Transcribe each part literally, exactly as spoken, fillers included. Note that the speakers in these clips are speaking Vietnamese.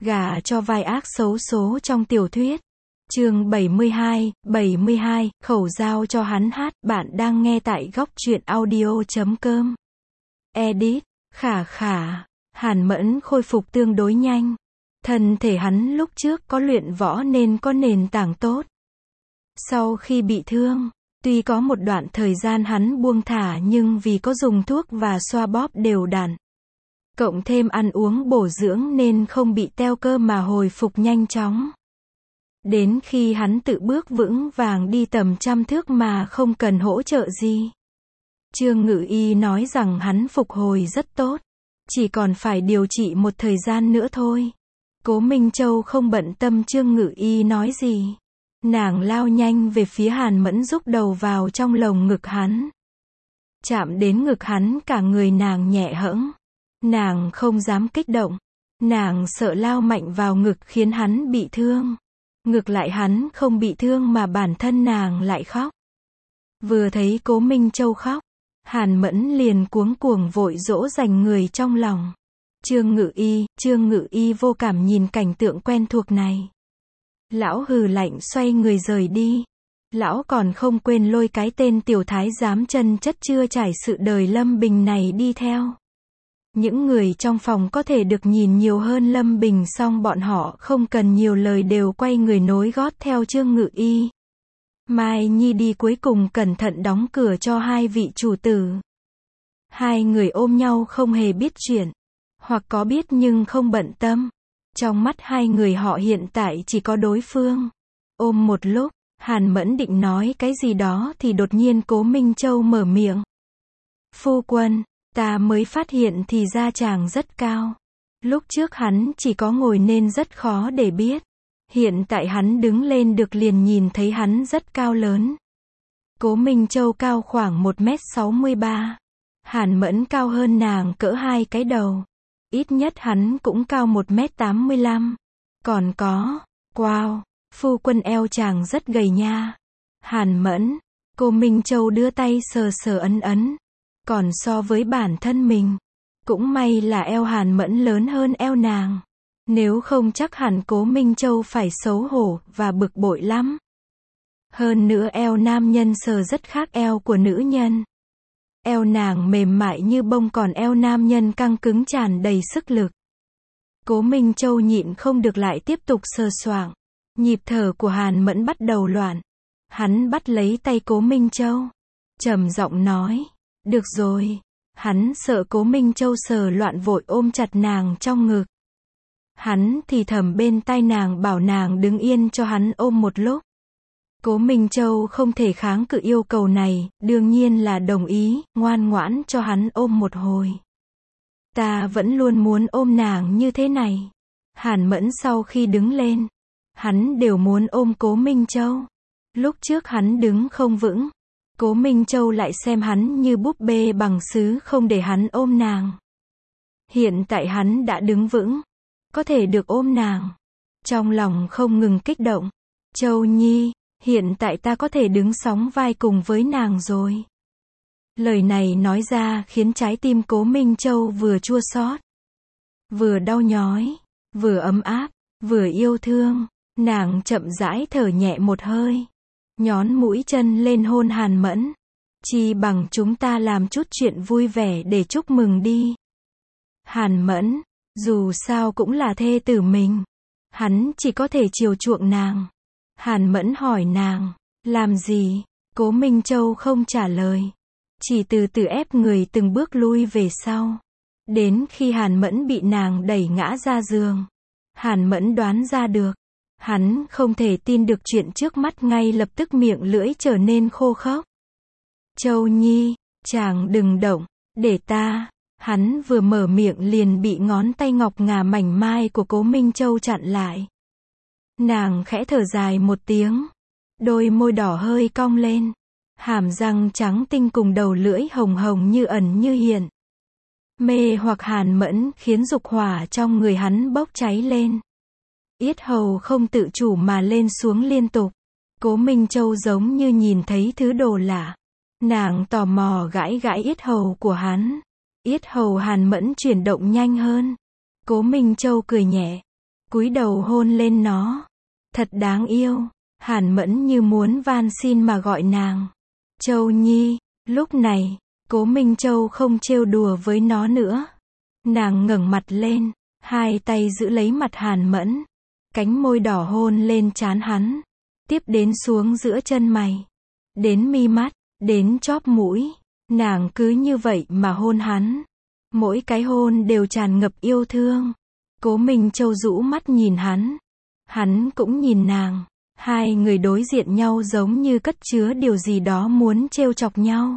Gả cho vai ác xấu số trong tiểu thuyết. Chương bảy mươi hai, bảy mươi hai, khẩu giao cho hắn hát, bạn đang nghe tại góc truyện audio chấm com. Edit, khả khả, Hàn Mẫn khôi phục tương đối nhanh. Thân thể hắn lúc trước có luyện võ nên có nền tảng tốt. Sau khi bị thương, tuy có một đoạn thời gian hắn buông thả nhưng vì có dùng thuốc và xoa bóp đều đặn, cộng thêm ăn uống bổ dưỡng nên không bị teo cơ mà hồi phục nhanh chóng. Đến khi hắn tự bước vững vàng đi tầm trăm thước mà không cần hỗ trợ gì. Trương Ngự Y nói rằng hắn phục hồi rất tốt, chỉ còn phải điều trị một thời gian nữa thôi. Cố Minh Châu không bận tâm Trương Ngự Y nói gì. Nàng lao nhanh về phía Hàn Mẫn rúc đầu vào trong lồng ngực hắn. Chạm đến ngực hắn cả người nàng nhẹ hẫng. Nàng không dám kích động. Nàng sợ lao mạnh vào ngực khiến hắn bị thương. Ngược lại hắn không bị thương mà bản thân nàng lại khóc. Vừa thấy Cố Minh Châu khóc, Hàn Mẫn liền cuống cuồng vội dỗ dành người trong lòng. Trương Ngự Y, Trương Ngự Y vô cảm nhìn cảnh tượng quen thuộc này. Lão hừ lạnh xoay người rời đi. Lão còn không quên lôi cái tên tiểu thái giám chân chất chưa trải sự đời Lâm Bình này đi theo. Những người trong phòng có thể được nhìn nhiều hơn Lâm Bình song bọn họ không cần nhiều lời đều quay người nối gót theo Trương Ngự Y. Mai Nhi đi cuối cùng cẩn thận đóng cửa cho hai vị chủ tử. Hai người ôm nhau không hề biết chuyện, hoặc có biết nhưng không bận tâm. Trong mắt hai người họ hiện tại chỉ có đối phương. Ôm một lúc, Hàn Mẫn định nói cái gì đó thì đột nhiên Cố Minh Châu mở miệng. Phu quân, ta mới phát hiện thì ra chàng rất cao. Lúc trước hắn chỉ có ngồi nên rất khó để biết. Hiện tại hắn đứng lên được liền nhìn thấy hắn rất cao lớn. Cố Minh Châu cao khoảng một mét sáu mươi ba. Hàn Mẫn cao hơn nàng cỡ hai cái đầu. Ít nhất hắn cũng cao một mét tám mươi lăm. Còn có, wow, phu quân eo chàng rất gầy nha. Hàn Mẫn, Cố Minh Châu đưa tay sờ sờ ấn ấn. Còn so với bản thân mình, cũng may là eo Hàn Mẫn lớn hơn eo nàng. Nếu không chắc hẳn Cố Minh Châu phải xấu hổ và bực bội lắm. Hơn nữa eo nam nhân sờ rất khác eo của nữ nhân. Eo nàng mềm mại như bông còn eo nam nhân căng cứng tràn đầy sức lực. Cố Minh Châu nhịn không được lại tiếp tục sờ soạng. Nhịp thở của Hàn Mẫn bắt đầu loạn. Hắn bắt lấy tay Cố Minh Châu, trầm giọng nói, được rồi. Hắn sợ Cố Minh Châu sờ loạn vội ôm chặt nàng trong ngực. Hắn thì thầm bên tai nàng bảo nàng đứng yên cho hắn ôm một lúc. Cố Minh Châu không thể kháng cự yêu cầu này, đương nhiên là đồng ý, ngoan ngoãn cho hắn ôm một hồi. Ta vẫn luôn muốn ôm nàng như thế này. Hàn Mẫn sau khi đứng lên, hắn đều muốn ôm Cố Minh Châu. Lúc trước hắn đứng không vững, Cố Minh Châu lại xem hắn như búp bê bằng sứ không để hắn ôm nàng. Hiện tại hắn đã đứng vững, có thể được ôm nàng. Trong lòng không ngừng kích động. Châu Nhi, hiện tại ta có thể đứng sóng vai cùng với nàng rồi. Lời này nói ra khiến trái tim Cố Minh Châu vừa chua xót, vừa đau nhói, vừa ấm áp, vừa yêu thương. Nàng chậm rãi thở nhẹ một hơi, nhón mũi chân lên hôn Hàn Mẫn. Chi bằng chúng ta làm chút chuyện vui vẻ để chúc mừng đi. Hàn Mẫn, dù sao cũng là thê tử mình, hắn chỉ có thể chiều chuộng nàng. Hàn Mẫn hỏi nàng, làm gì? Cố Minh Châu không trả lời, chỉ từ từ ép người từng bước lui về sau. Đến khi Hàn Mẫn bị nàng đẩy ngã ra giường, Hàn Mẫn đoán ra được. Hắn không thể tin được chuyện trước mắt, ngay lập tức miệng lưỡi trở nên khô khốc. Châu Nhi, chàng đừng động, để ta. Hắn vừa mở miệng liền bị ngón tay ngọc ngà mảnh mai của Cố Minh Châu chặn lại. Nàng khẽ thở dài một tiếng, đôi môi đỏ hơi cong lên, hàm răng trắng tinh cùng đầu lưỡi hồng hồng như ẩn như hiện. Mê hoặc Hàn Mẫn khiến dục hỏa trong người hắn bốc cháy lên. Yết hầu không tự chủ mà lên xuống liên tục. Cố Minh Châu giống như nhìn thấy thứ đồ lạ. Nàng tò mò gãi gãi yết hầu của hắn. Yết hầu Hàn Mẫn chuyển động nhanh hơn. Cố Minh Châu cười nhẹ. cúi đầu hôn lên nó. Thật đáng yêu. Hàn Mẫn như muốn van xin mà gọi nàng. Châu Nhi. Lúc này, Cố Minh Châu không trêu đùa với nó nữa. Nàng ngẩng mặt lên, hai tay giữ lấy mặt Hàn Mẫn. Cánh môi đỏ hôn lên trán hắn. Tiếp đến xuống giữa chân mày. Đến mi mắt, đến chóp mũi. Nàng cứ như vậy mà hôn hắn. Mỗi cái hôn đều tràn ngập yêu thương. Cố Minh Châu rũ mắt nhìn hắn. Hắn cũng nhìn nàng. Hai người đối diện nhau giống như cất chứa điều gì đó muốn trêu chọc nhau.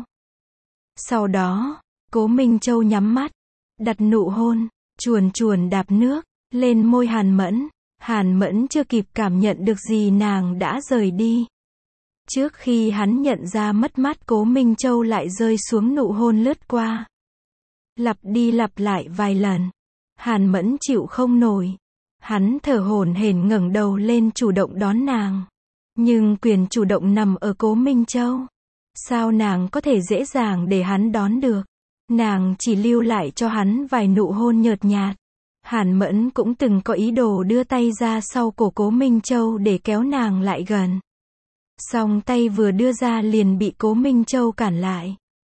Sau đó, Cố Minh Châu nhắm mắt, đặt nụ hôn, chuồn chuồn đạp nước, lên môi Hàn Mẫn. Hàn Mẫn chưa kịp cảm nhận được gì nàng đã rời đi. Trước khi hắn nhận ra mất mát, Cố Minh Châu lại rơi xuống nụ hôn lướt qua. Lặp đi lặp lại vài lần. Hàn Mẫn chịu không nổi. Hắn thở hổn hển ngẩng đầu lên chủ động đón nàng. Nhưng quyền chủ động nằm ở Cố Minh Châu. Sao nàng có thể dễ dàng để hắn đón được? Nàng chỉ lưu lại cho hắn vài nụ hôn nhợt nhạt. Hàn Mẫn cũng từng có ý đồ đưa tay ra sau cổ Cố Minh Châu để kéo nàng lại gần. Song tay vừa đưa ra liền bị Cố Minh Châu cản lại.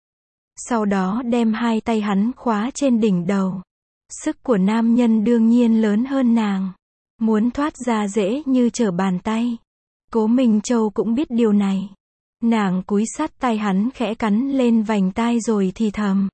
Sau đó đem hai tay hắn khóa trên đỉnh đầu. Sức của nam nhân đương nhiên lớn hơn nàng. Muốn thoát ra dễ như trở bàn tay. Cố Minh Châu cũng biết điều này. Nàng cúi sát tay hắn khẽ cắn lên vành tai rồi thì thầm.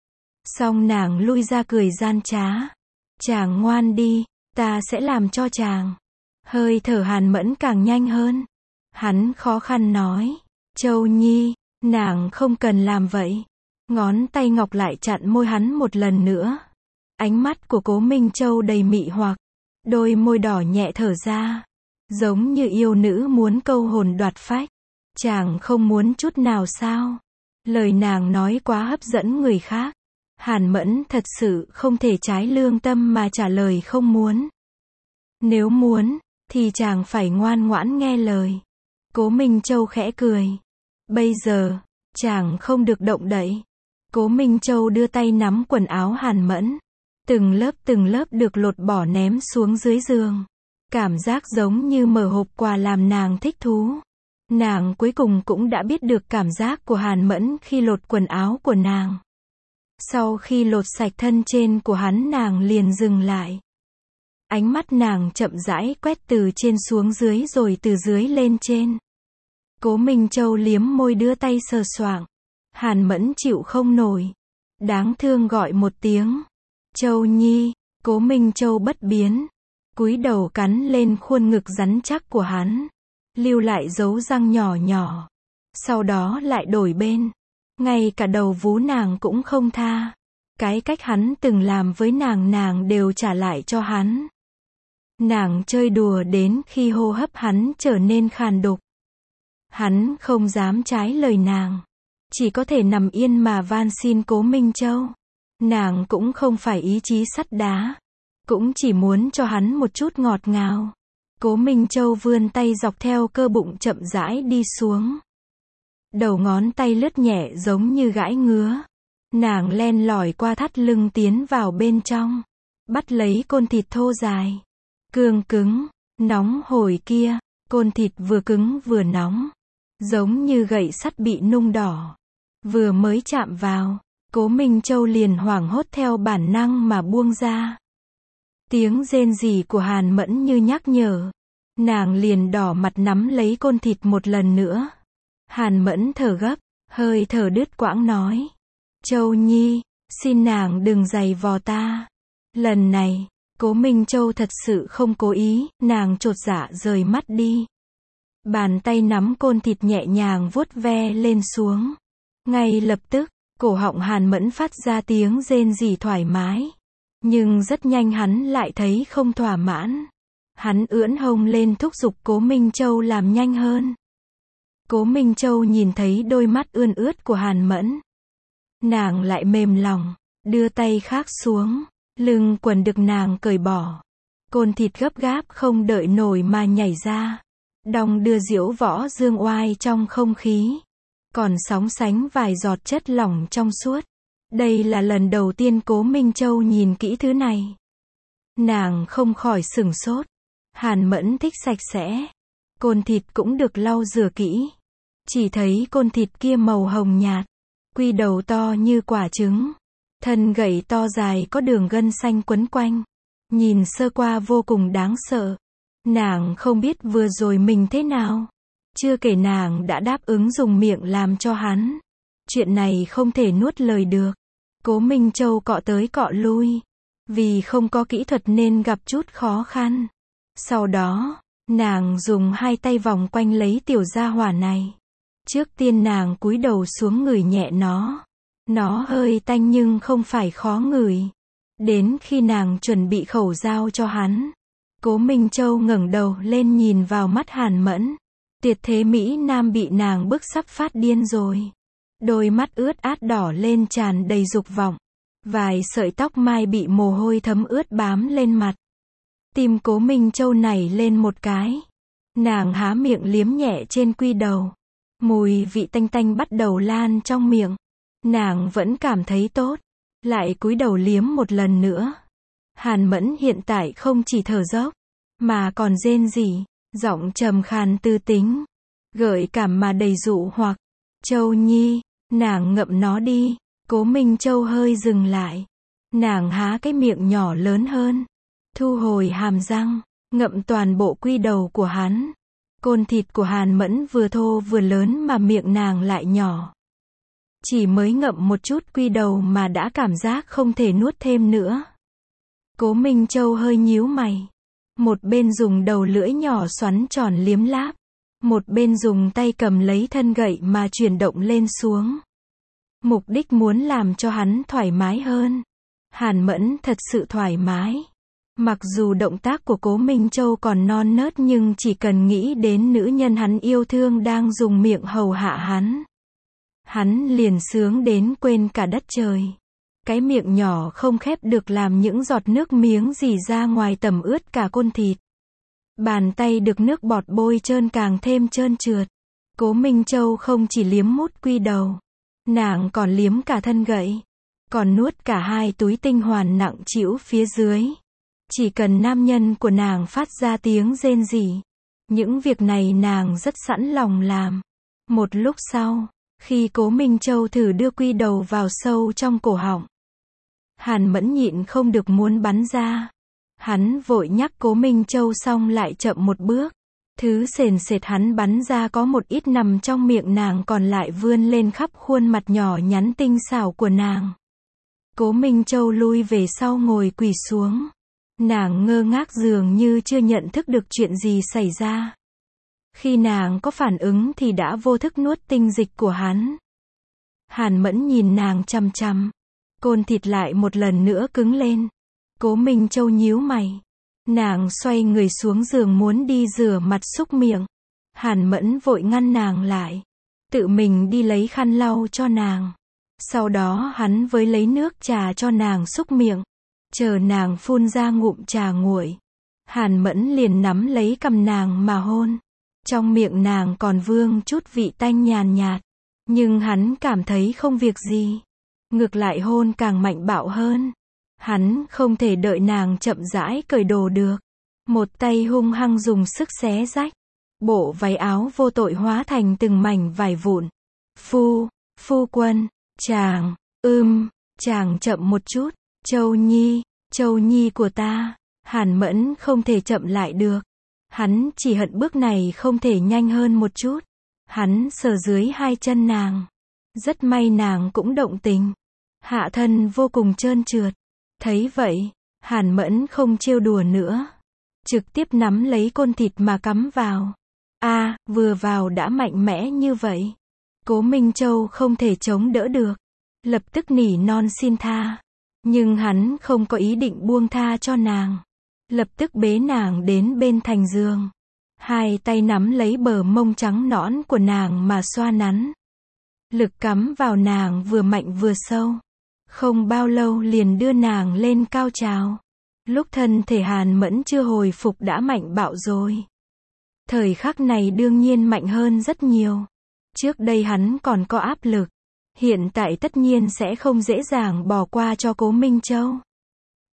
Xong nàng lui ra cười gian trá. Chàng ngoan đi, ta sẽ làm cho chàng. Hơi thở Hàn Mẫn càng nhanh hơn. Hắn khó khăn nói. Châu Nhi, nàng không cần làm vậy. Ngón tay ngọc lại chặn môi hắn một lần nữa. Ánh mắt của Cố Minh Châu đầy mị hoặc. Đôi môi đỏ nhẹ thở ra. Giống như yêu nữ muốn câu hồn đoạt phách. Chàng không muốn chút nào sao? Lời nàng nói quá hấp dẫn người khác. Hàn Mẫn thật sự không thể trái lương tâm mà trả lời không muốn. Nếu muốn, thì chàng phải ngoan ngoãn nghe lời. Cố Minh Châu khẽ cười. Bây giờ, chàng không được động đậy. Cố Minh Châu đưa tay nắm quần áo Hàn Mẫn. Từng lớp từng lớp được lột bỏ ném xuống dưới giường. Cảm giác giống như mở hộp quà làm nàng thích thú. Nàng cuối cùng cũng đã biết được cảm giác của Hàn Mẫn khi lột quần áo của nàng. Sau khi lột sạch thân trên của hắn, nàng liền dừng lại. Ánh mắt nàng chậm rãi quét từ trên xuống dưới rồi từ dưới lên trên. Cố Minh Châu liếm môi đưa tay sờ soạng. Hàn Mẫn chịu không nổi. Đáng thương gọi một tiếng. Châu Nhi. Cố Minh Châu bất biến. Cúi đầu cắn lên khuôn ngực rắn chắc của hắn. Lưu lại dấu răng nhỏ nhỏ. Sau đó lại đổi bên. Ngay cả đầu vú nàng cũng không tha. Cái cách hắn từng làm với nàng nàng đều trả lại cho hắn. Nàng chơi đùa đến khi hô hấp hắn trở nên khàn đục. Hắn không dám trái lời nàng. Chỉ có thể nằm yên mà van xin Cố Minh Châu. Nàng cũng không phải ý chí sắt đá. Cũng chỉ muốn cho hắn một chút ngọt ngào. Cố Minh Châu vươn tay dọc theo cơ bụng chậm rãi đi xuống. Đầu ngón tay lướt nhẹ giống như gãi ngứa. Nàng len lỏi qua thắt lưng tiến vào bên trong. Bắt lấy côn thịt thô dài. Cương cứng, nóng hổi kia. Côn thịt vừa cứng vừa nóng. Giống như gậy sắt bị nung đỏ. Vừa mới chạm vào, Cố Minh Châu liền hoảng hốt theo bản năng mà buông ra. Tiếng rên rỉ của Hàn Mẫn như nhắc nhở. Nàng liền đỏ mặt nắm lấy côn thịt một lần nữa. Hàn Mẫn thở gấp, hơi thở đứt quãng nói. Châu Nhi, xin nàng đừng giày vò ta. Lần này, Cố Minh Châu thật sự không cố ý, nàng chột dạ rời mắt đi. Bàn tay nắm côn thịt nhẹ nhàng vuốt ve lên xuống. Ngay lập tức, cổ họng Hàn Mẫn phát ra tiếng rên rỉ thoải mái. Nhưng rất nhanh hắn lại thấy không thỏa mãn. Hắn ưỡn hông lên thúc giục Cố Minh Châu làm nhanh hơn. Cố Minh Châu nhìn thấy đôi mắt ươn ướt của Hàn Mẫn. Nàng lại mềm lòng, đưa tay khác xuống, lưng quần được nàng cởi bỏ. Côn thịt gấp gáp không đợi nổi mà nhảy ra. Đong đưa diễu võ dương oai trong không khí. Còn sóng sánh vài giọt chất lỏng trong suốt. Đây là lần đầu tiên Cố Minh Châu nhìn kỹ thứ này. Nàng không khỏi sửng sốt. Hàn Mẫn thích sạch sẽ. Côn thịt cũng được lau rửa kỹ. Chỉ thấy côn thịt kia màu hồng nhạt. Quy đầu to như quả trứng. Thân gậy to dài có đường gân xanh quấn quanh. Nhìn sơ qua vô cùng đáng sợ. Nàng không biết vừa rồi mình thế nào. Chưa kể nàng đã đáp ứng dùng miệng làm cho hắn. Chuyện này không thể nuốt lời được. Cố Minh Châu cọ tới cọ lui. Vì không có kỹ thuật nên gặp chút khó khăn. Sau đó, nàng dùng hai tay vòng quanh lấy tiểu gia hỏa này. Trước tiên nàng cúi đầu xuống ngửi nhẹ nó. Nó hơi tanh nhưng không phải khó ngửi. Đến khi nàng chuẩn bị khẩu dao cho hắn, Cố Minh Châu ngẩng đầu lên nhìn vào mắt Hàn Mẫn. Tuyệt thế Mỹ Nam bị nàng bức sắp phát điên rồi. Đôi mắt ướt át đỏ lên tràn đầy dục vọng. Vài sợi tóc mai bị mồ hôi thấm ướt bám lên mặt. Tim Cố Minh Châu nảy lên một cái. Nàng há miệng liếm nhẹ trên quy đầu. Mùi vị tanh tanh bắt đầu lan trong miệng. Nàng vẫn cảm thấy tốt. Lại cúi đầu liếm một lần nữa. Hàn Mẫn hiện tại không chỉ thở dốc, mà còn rên rỉ, giọng trầm khàn tư tính, gợi cảm mà đầy dụ hoặc. Châu Nhi, nàng ngậm nó đi. Cố Minh Châu hơi dừng lại. Nàng há cái miệng nhỏ lớn hơn. Thu hồi hàm răng, ngậm toàn bộ quy đầu của hắn. Côn thịt của Hàn Mẫn vừa thô vừa lớn mà miệng nàng lại nhỏ. Chỉ mới ngậm một chút quy đầu mà đã cảm giác không thể nuốt thêm nữa. Cố Minh Châu hơi nhíu mày. Một bên dùng đầu lưỡi nhỏ xoắn tròn liếm láp. Một bên dùng tay cầm lấy thân gậy mà chuyển động lên xuống. Mục đích muốn làm cho hắn thoải mái hơn. Hàn Mẫn thật sự thoải mái. Mặc dù động tác của Cố Minh Châu còn non nớt nhưng chỉ cần nghĩ đến nữ nhân hắn yêu thương đang dùng miệng hầu hạ hắn. Hắn liền sướng đến quên cả đất trời. Cái miệng nhỏ không khép được làm những giọt nước miếng rỉ ra ngoài tẩm ướt cả côn thịt. Bàn tay được nước bọt bôi trơn càng thêm trơn trượt. Cố Minh Châu không chỉ liếm mút quy đầu. Nàng còn liếm cả thân gậy. Còn nuốt cả hai túi tinh hoàn nặng trĩu phía dưới. Chỉ cần nam nhân của nàng phát ra tiếng rên rỉ. Những việc này nàng rất sẵn lòng làm. Một lúc sau, khi Cố Minh Châu thử đưa quy đầu vào sâu trong cổ họng, Hàn Mẫn nhịn không được muốn bắn ra. Hắn vội nhắc Cố Minh Châu xong lại chậm một bước. Thứ sền sệt hắn bắn ra có một ít nằm trong miệng nàng còn lại vươn lên khắp khuôn mặt nhỏ nhắn tinh xảo của nàng. Cố Minh Châu lui về sau ngồi quỳ xuống. Nàng ngơ ngác dường như chưa nhận thức được chuyện gì xảy ra. Khi nàng có phản ứng thì đã vô thức nuốt tinh dịch của hắn. Hàn Mẫn nhìn nàng chằm chằm. Côn thịt lại một lần nữa cứng lên. Cố Minh Châu nhíu mày. Nàng xoay người xuống giường muốn đi rửa mặt súc miệng. Hàn Mẫn vội ngăn nàng lại. Tự mình đi lấy khăn lau cho nàng. Sau đó hắn với lấy nước trà cho nàng súc miệng. Chờ nàng phun ra ngụm trà nguội. Hàn Mẫn liền nắm lấy cằm nàng mà hôn. Trong miệng nàng còn vương chút vị tanh nhàn nhạt. Nhưng hắn cảm thấy không việc gì. Ngược lại hôn càng mạnh bạo hơn. Hắn không thể đợi nàng chậm rãi cởi đồ được. Một tay hung hăng dùng sức xé rách. Bộ váy áo vô tội hóa thành từng mảnh vải vụn. Phu, phu quân, chàng, ưm, chàng chậm một chút. Châu Nhi, Châu Nhi của ta. Hàn Mẫn không thể chậm lại được. Hắn chỉ hận bước này không thể nhanh hơn một chút. Hắn sờ dưới hai chân nàng. Rất may nàng cũng động tình. Hạ thân vô cùng trơn trượt. Thấy vậy, Hàn Mẫn không trêu đùa nữa. Trực tiếp nắm lấy côn thịt mà cắm vào. A, à, vừa vào đã mạnh mẽ như vậy. Cố Minh Châu không thể chống đỡ được. Lập tức nỉ non xin tha. Nhưng hắn không có ý định buông tha cho nàng. Lập tức bế nàng đến bên thành giường. Hai tay nắm lấy bờ mông trắng nõn của nàng mà xoa nắn. Lực cắm vào nàng vừa mạnh vừa sâu. Không bao lâu liền đưa nàng lên cao trào. Lúc thân thể Hàn Mẫn chưa hồi phục đã mạnh bạo rồi. Thời khắc này đương nhiên mạnh hơn rất nhiều. Trước đây hắn còn có áp lực. Hiện tại tất nhiên sẽ không dễ dàng bỏ qua cho Cố Minh Châu.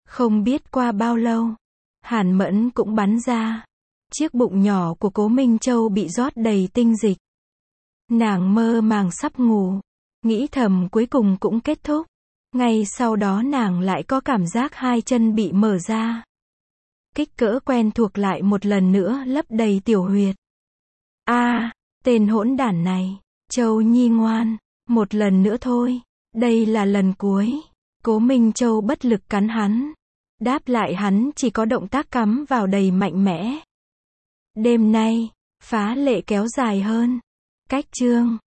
Không biết qua bao lâu, Hàn Mẫn cũng bắn ra. Chiếc bụng nhỏ của Cố Minh Châu bị rót đầy tinh dịch. Nàng mơ màng sắp ngủ, nghĩ thầm cuối cùng cũng kết thúc. Ngay sau đó nàng lại có cảm giác hai chân bị mở ra. Kích cỡ quen thuộc lại một lần nữa lấp đầy tiểu huyệt. A, à, tên hỗn đản này, Châu Nhi ngoan, một lần nữa thôi, đây là lần cuối. Cố Minh Châu bất lực cắn hắn. Đáp lại hắn chỉ có động tác cắm vào đầy mạnh mẽ. Đêm nay, phá lệ kéo dài hơn. Cách chương